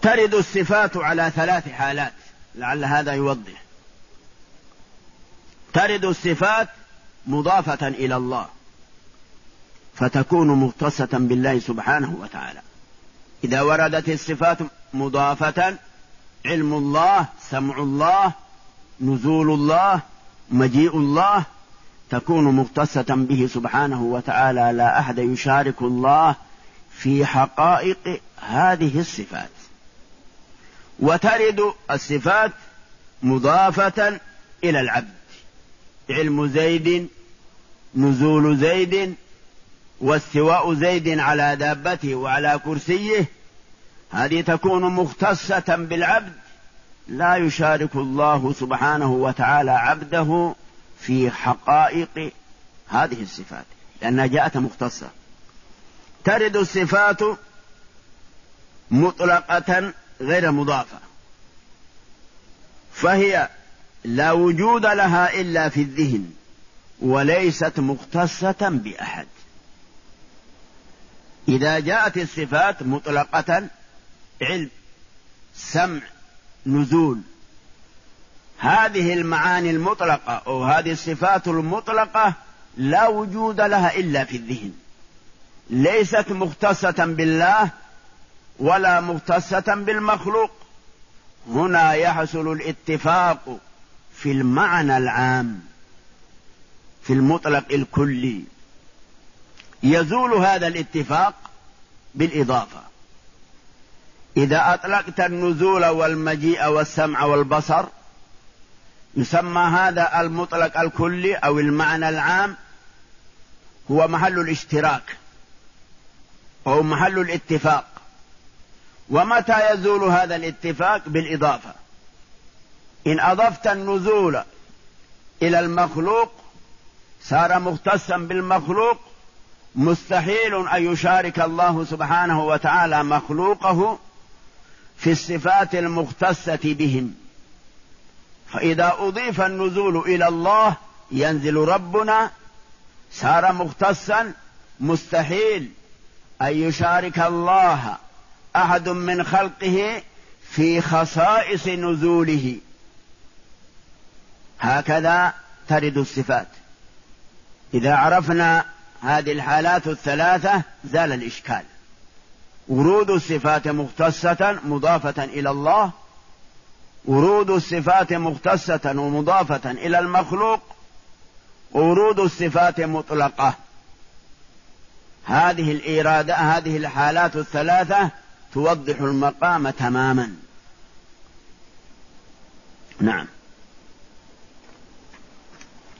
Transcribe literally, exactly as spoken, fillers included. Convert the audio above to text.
ترد الصفات على ثلاث حالات، لعل هذا يوضح. ترد الصفات مضافة إلى الله فتكون مختصة بالله سبحانه وتعالى. إذا وردت الصفات مضافة، علم الله، سمع الله، نزول الله، مجيء الله، تكون مختصة به سبحانه وتعالى، لا أحد يشارك الله في حقائق هذه الصفات. وترد الصفات مضافة إلى العبد، علم زيد، نزول زيد، واستواء زيد على دابته وعلى كرسيه، هذه تكون مختصة بالعبد، لا يشارك الله سبحانه وتعالى عبده في حقائق هذه الصفات لأنها جاءت مختصة. ترد الصفات مطلقة غير مضافة، فهي لا وجود لها إلا في الذهن وليست مختصة بأحد. إذا جاءت الصفات مطلقة، علم، سمع، نزول، هذه المعاني المطلقة أو هذه الصفات المطلقة لا وجود لها إلا في الذهن، ليست مختصة بالله ولا مختصة بالمخلوق. هنا يحصل الاتفاق في المعنى العام في المطلق الكلي. يزول هذا الاتفاق بالإضافة. إذا أطلقت النزول والمجيء والسمع والبصر، يسمى هذا المطلق الكلي أو المعنى العام هو محل الاشتراك أو محل الاتفاق. ومتى يزول هذا الاتفاق؟ بالإضافة. إن أضفت النزول إلى المخلوق صار مختصا بالمخلوق، مستحيل أن يشارك الله سبحانه وتعالى مخلوقه في الصفات المختصة بهم. فإذا أضيف النزول إلى الله ينزل ربنا، صار مختصا، مستحيل أن يشارك الله أحد من خلقه في خصائص نزوله. هكذا ترد الصفات. إذا عرفنا هذه الحالات الثلاثة زال الإشكال. ورود الصفات مختصة مضافة إلى الله، ورود الصفات مختصة ومضافة إلى المخلوق، ورود الصفات مطلقة. هذه الإرادة هذه الحالات الثلاثة توضح المقام تماما. نعم.